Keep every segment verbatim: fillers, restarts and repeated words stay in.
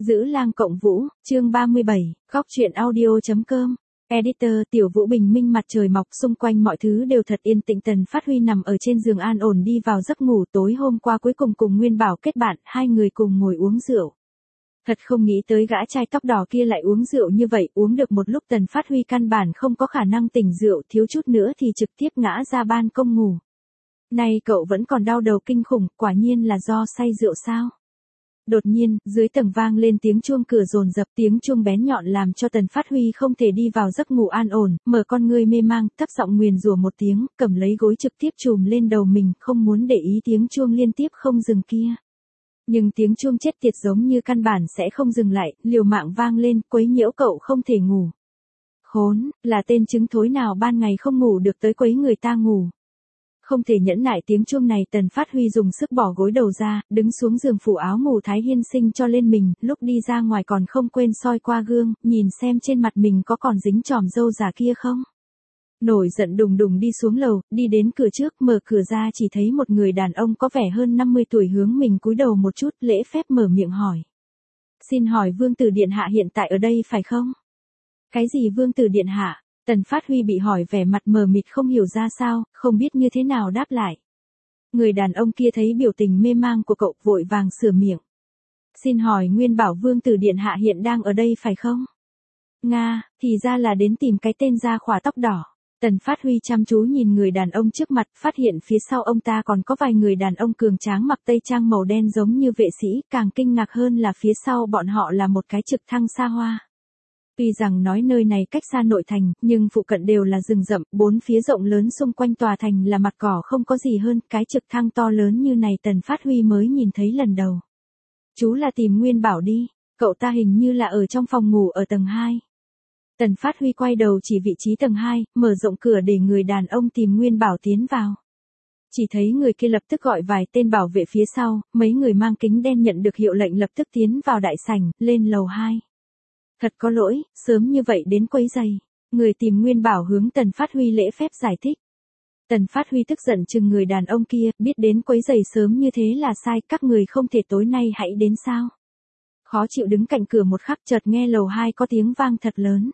Giữ lang cộng vũ, chương ba mươi bảy, góc truyện audio.com. Editor Tiểu Vũ bình minh mặt trời mọc xung quanh mọi thứ đều thật yên tĩnh. Tần Phát Huy nằm ở trên giường an ổn đi vào giấc ngủ. Tối hôm qua cuối cùng cùng Nguyên Bảo kết bạn, hai người cùng ngồi uống rượu. Thật không nghĩ tới gã trai tóc đỏ kia lại uống rượu như vậy, uống được một lúc Tần Phát Huy căn bản không có khả năng tỉnh rượu, thiếu chút nữa thì trực tiếp ngã ra ban công ngủ. Này cậu vẫn còn đau đầu kinh khủng, quả nhiên là do say rượu sao? Đột nhiên, dưới tầng vang lên tiếng chuông cửa dồn dập, tiếng chuông bén nhọn làm cho Tần Phát Huy không thể đi vào giấc ngủ an ổn, mở con ngươi mê mang, thấp giọng nguyền rủa một tiếng, cầm lấy gối trực tiếp chùm lên đầu mình, không muốn để ý tiếng chuông liên tiếp không dừng kia. Nhưng tiếng chuông chết tiệt giống như căn bản sẽ không dừng lại, liều mạng vang lên, quấy nhiễu cậu không thể ngủ. Khốn, là tên trứng thối nào ban ngày không ngủ được tới quấy người ta ngủ. Không thể nhẫn nại tiếng chuông này, Tần Phát Huy dùng sức bỏ gối đầu ra, đứng xuống giường phủ áo ngủ Thái Hiên Sinh cho lên mình, lúc đi ra ngoài còn không quên soi qua gương, nhìn xem trên mặt mình có còn dính chòm râu già kia không. Nổi giận đùng đùng đi xuống lầu, đi đến cửa trước, mở cửa ra chỉ thấy một người đàn ông có vẻ hơn năm mươi tuổi hướng mình cúi đầu một chút, lễ phép mở miệng hỏi. Xin hỏi Vương Tử Điện Hạ hiện tại ở đây phải không? Cái gì Vương Tử Điện Hạ? Tần Phát Huy bị hỏi vẻ mặt mờ mịt không hiểu ra sao, không biết như thế nào đáp lại. Người đàn ông kia thấy biểu tình mê mang của cậu vội vàng sửa miệng. Xin hỏi Nguyên Bảo Vương Tử Điện Hạ hiện đang ở đây phải không? Nga, thì ra là đến tìm cái tên da khỏa tóc đỏ. Tần Phát Huy chăm chú nhìn người đàn ông trước mặt, phát hiện phía sau ông ta còn có vài người đàn ông cường tráng mặc tây trang màu đen giống như vệ sĩ, càng kinh ngạc hơn là phía sau bọn họ là một cái trực thăng xa hoa. Tuy rằng nói nơi này cách xa nội thành, nhưng phụ cận đều là rừng rậm, bốn phía rộng lớn xung quanh tòa thành là mặt cỏ không có gì hơn, cái trực thăng to lớn như này Tần Phát Huy mới nhìn thấy lần đầu. Chú là tìm Nguyên Bảo đi, cậu ta hình như là ở trong phòng ngủ ở tầng hai. Tần Phát Huy quay đầu chỉ vị trí tầng hai, mở rộng cửa để người đàn ông tìm Nguyên Bảo tiến vào. Chỉ thấy người kia lập tức gọi vài tên bảo vệ phía sau, mấy người mang kính đen nhận được hiệu lệnh lập tức tiến vào đại sảnh, lên lầu hai. Thật có lỗi, sớm như vậy đến quấy giày. Người tìm Nguyên Bảo hướng Tần Phát Huy lễ phép giải thích. Tần Phát Huy tức giận chừng người đàn ông kia, biết đến quấy giày sớm như thế là sai, các người không thể tối nay hãy đến sao. Khó chịu đứng cạnh cửa một khắc, chợt nghe lầu hai có tiếng vang thật lớn.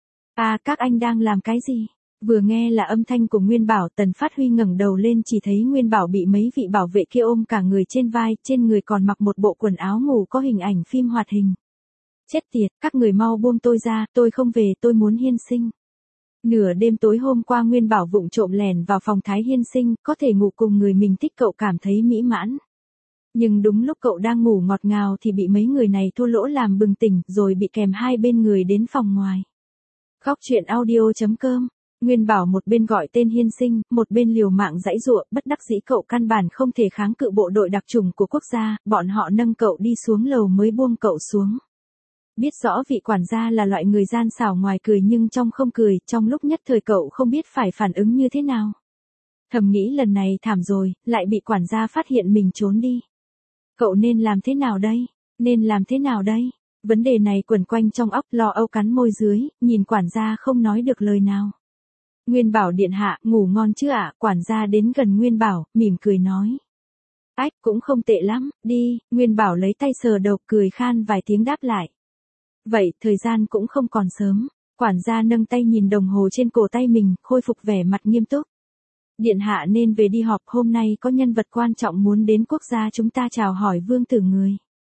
À, các anh đang làm cái gì? Vừa nghe là âm thanh của Nguyên Bảo, Tần Phát Huy ngẩng đầu lên chỉ thấy Nguyên Bảo bị mấy vị bảo vệ kia ôm cả người trên vai, trên người còn mặc một bộ quần áo ngủ có hình ảnh phim hoạt hình. Chết tiệt, các người mau buông tôi ra, tôi không về, tôi muốn Hiên Sinh. Nửa đêm tối hôm qua Nguyên Bảo vụng trộm lẻn vào phòng Thái Hiên Sinh, có thể ngủ cùng người mình thích, cậu cảm thấy mỹ mãn. Nhưng đúng lúc cậu đang ngủ ngọt ngào thì bị mấy người này thô lỗ làm bừng tỉnh, rồi bị kèm hai bên người đến phòng ngoài. Góc truyện audio.com. Nguyên Bảo một bên gọi tên Hiên Sinh, một bên liều mạng giãy giụa, bất đắc dĩ cậu căn bản không thể kháng cự bộ đội đặc chủng của quốc gia, bọn họ nâng cậu đi xuống lầu mới buông cậu xuống. Biết rõ vị quản gia là loại người gian xảo ngoài cười nhưng trong không cười, trong lúc nhất thời cậu không biết phải phản ứng như thế nào. Thầm nghĩ lần này thảm rồi, lại bị quản gia phát hiện mình trốn đi. Cậu nên làm thế nào đây? Nên làm thế nào đây? Vấn đề này quẩn quanh trong óc, lo âu cắn môi dưới, nhìn quản gia không nói được lời nào. Nguyên Bảo Điện Hạ, ngủ ngon chứ ạ? Quản gia đến gần Nguyên Bảo, mỉm cười nói. Ách, cũng không tệ lắm, đi. Nguyên Bảo lấy tay sờ đầu, cười khan vài tiếng đáp lại. Vậy, thời gian cũng không còn sớm. Quản gia nâng tay nhìn đồng hồ trên cổ tay mình, khôi phục vẻ mặt nghiêm túc. Điện Hạ nên về đi họp, hôm nay có nhân vật quan trọng muốn đến quốc gia chúng ta chào hỏi Vương Tử người.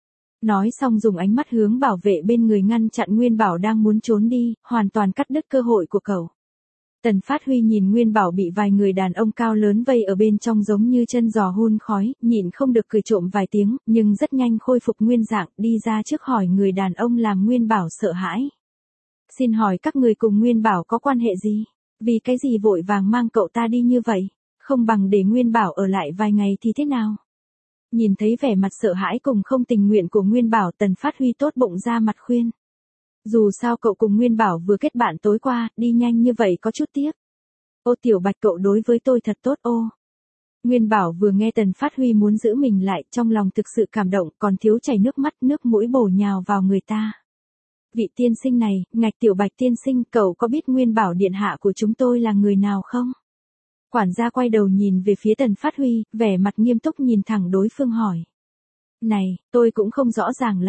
Nói xong dùng ánh mắt hướng bảo vệ bên người ngăn chặn Nguyên Bảo đang muốn trốn đi, hoàn toàn cắt đứt cơ hội của cậu. Tần Phát Huy nhìn Nguyên Bảo bị vài người đàn ông cao lớn vây ở bên trong giống như chân giò hun khói, nhịn không được cười trộm vài tiếng, nhưng rất nhanh khôi phục nguyên dạng, đi ra trước hỏi người đàn ông làm Nguyên Bảo sợ hãi. Xin hỏi các người cùng Nguyên Bảo có quan hệ gì? Vì cái gì vội vàng mang cậu ta đi như vậy? Không bằng để Nguyên Bảo ở lại vài ngày thì thế nào? Nhìn thấy vẻ mặt sợ hãi cùng không tình nguyện của Nguyên Bảo, Tần Phát Huy tốt bụng ra mặt khuyên. Dù sao cậu cùng Nguyên Bảo vừa kết bạn tối qua, đi nhanh như vậy có chút tiếc. Ô Tiểu Bạch, cậu đối với tôi thật tốt ô. Nguyên Bảo vừa nghe Tần Phát Huy muốn giữ mình lại, trong lòng thực sự cảm động, còn thiếu chảy nước mắt, nước mũi bổ nhào vào người ta. Vị tiên sinh này, ngạch Tiểu Bạch tiên sinh, cậu có biết Nguyên Bảo Điện Hạ của chúng tôi là người nào không? Quản gia quay đầu nhìn về phía Tần Phát Huy, vẻ mặt nghiêm túc nhìn thẳng đối phương hỏi. Này, tôi cũng không rõ ràng lắm.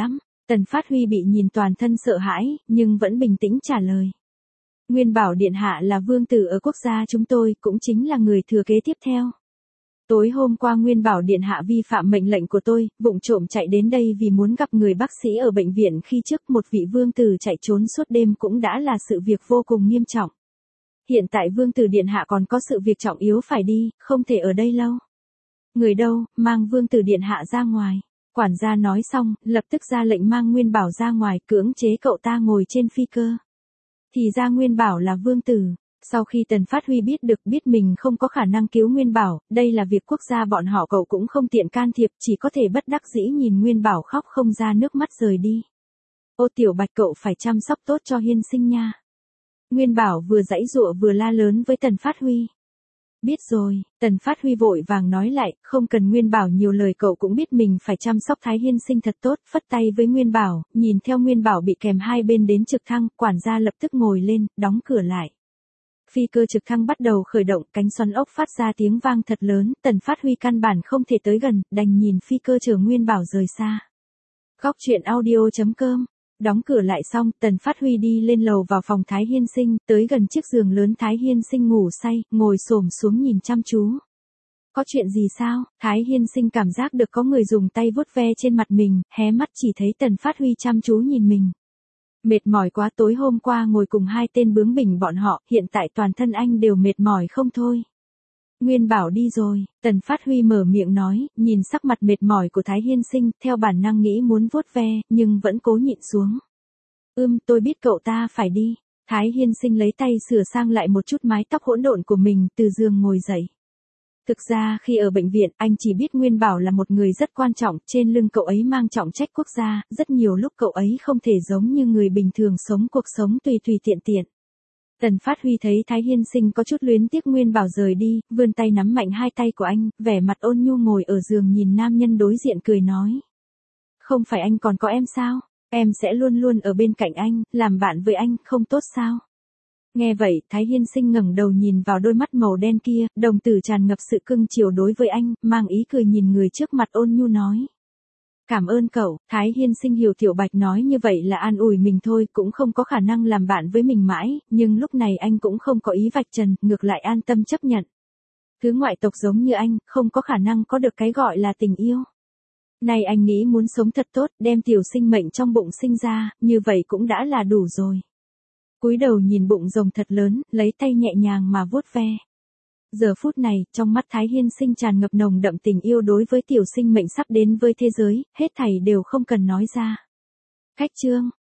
Tần Phát Huy bị nhìn toàn thân sợ hãi, nhưng vẫn bình tĩnh trả lời. Nguyên Bảo điện hạ là vương tử ở quốc gia chúng tôi, cũng chính là người thừa kế tiếp theo. Tối hôm qua Nguyên Bảo điện hạ vi phạm mệnh lệnh của tôi, vụng trộm chạy đến đây vì muốn gặp người bác sĩ ở bệnh viện khi trước một vị vương tử chạy trốn suốt đêm cũng đã là sự việc vô cùng nghiêm trọng. Hiện tại vương tử điện hạ còn có sự việc trọng yếu phải đi, không thể ở đây lâu. Người đâu, mang vương tử điện hạ ra ngoài. Quản gia nói xong, lập tức ra lệnh mang Nguyên Bảo ra ngoài, cưỡng chế cậu ta ngồi trên phi cơ. Thì ra Nguyên Bảo là vương tử. Sau khi Tần Phát Huy biết được biết mình không có khả năng cứu Nguyên Bảo, đây là việc quốc gia bọn họ, cậu cũng không tiện can thiệp, chỉ có thể bất đắc dĩ nhìn Nguyên Bảo khóc không ra nước mắt rời đi. Ô Tiểu Bạch, cậu phải chăm sóc tốt cho Hiên Sinh nha. Nguyên Bảo vừa giãy giụa vừa la lớn với Tần Phát Huy. Biết rồi, Tần Phát Huy vội vàng nói lại, không cần Nguyên Bảo nhiều lời, cậu cũng biết mình phải chăm sóc Thái Hiên Sinh thật tốt, phất tay với Nguyên Bảo, nhìn theo Nguyên Bảo bị kèm hai bên đến trực thăng, quản gia lập tức ngồi lên, đóng cửa lại. Phi cơ trực thăng bắt đầu khởi động, cánh xoắn ốc phát ra tiếng vang thật lớn, Tần Phát Huy căn bản không thể tới gần, đành nhìn phi cơ chở Nguyên Bảo rời xa. Góc truyện audio chấm com. Đóng cửa lại xong, Tần Phát Huy đi lên lầu vào phòng Thái Hiên Sinh, tới gần chiếc giường lớn Thái Hiên Sinh ngủ say, ngồi xổm xuống nhìn chăm chú. Có chuyện gì sao? Thái Hiên Sinh cảm giác được có người dùng tay vuốt ve trên mặt mình, hé mắt chỉ thấy Tần Phát Huy chăm chú nhìn mình. Mệt mỏi quá, tối hôm qua ngồi cùng hai tên bướng bỉnh bọn họ, hiện tại toàn thân anh đều mệt mỏi không thôi. Nguyên Bảo đi rồi, Tần Phát Huy mở miệng nói, nhìn sắc mặt mệt mỏi của Thái Hiên Sinh, theo bản năng nghĩ muốn vuốt ve, nhưng vẫn cố nhịn xuống. Ưm, tôi biết cậu ta phải đi. Thái Hiên Sinh lấy tay sửa sang lại một chút mái tóc hỗn độn của mình, từ giường ngồi dậy. Thực ra khi ở bệnh viện, anh chỉ biết Nguyên Bảo là một người rất quan trọng, trên lưng cậu ấy mang trọng trách quốc gia, rất nhiều lúc cậu ấy không thể giống như người bình thường sống cuộc sống tùy tùy tiện tiện. Tần Phát Huy thấy Thái Hiên Sinh có chút luyến tiếc Nguyên Bảo rời đi, vươn tay nắm mạnh hai tay của anh, vẻ mặt ôn nhu ngồi ở giường nhìn nam nhân đối diện cười nói. Không phải anh còn có em sao? Em sẽ luôn luôn ở bên cạnh anh, làm bạn với anh, không tốt sao? Nghe vậy, Thái Hiên Sinh ngẩng đầu nhìn vào đôi mắt màu đen kia, đồng tử tràn ngập sự cưng chiều đối với anh, mang ý cười nhìn người trước mặt ôn nhu nói. Cảm ơn cậu. Thái Hiên Sinh hiểu Tiểu Bạch nói như vậy là an ủi mình thôi, cũng không có khả năng làm bạn với mình mãi, nhưng lúc này anh cũng không có ý vạch trần, ngược lại an tâm chấp nhận. Thứ ngoại tộc giống như anh, không có khả năng có được cái gọi là tình yêu. Này anh nghĩ muốn sống thật tốt, đem tiểu sinh mệnh trong bụng sinh ra, như vậy cũng đã là đủ rồi. Cúi đầu nhìn bụng rồng thật lớn, lấy tay nhẹ nhàng mà vuốt ve. Giờ phút này, trong mắt Thái Hiên Sinh tràn ngập nồng đậm tình yêu đối với tiểu sinh mệnh sắp đến với thế giới, hết thảy đều không cần nói ra. Khách chương,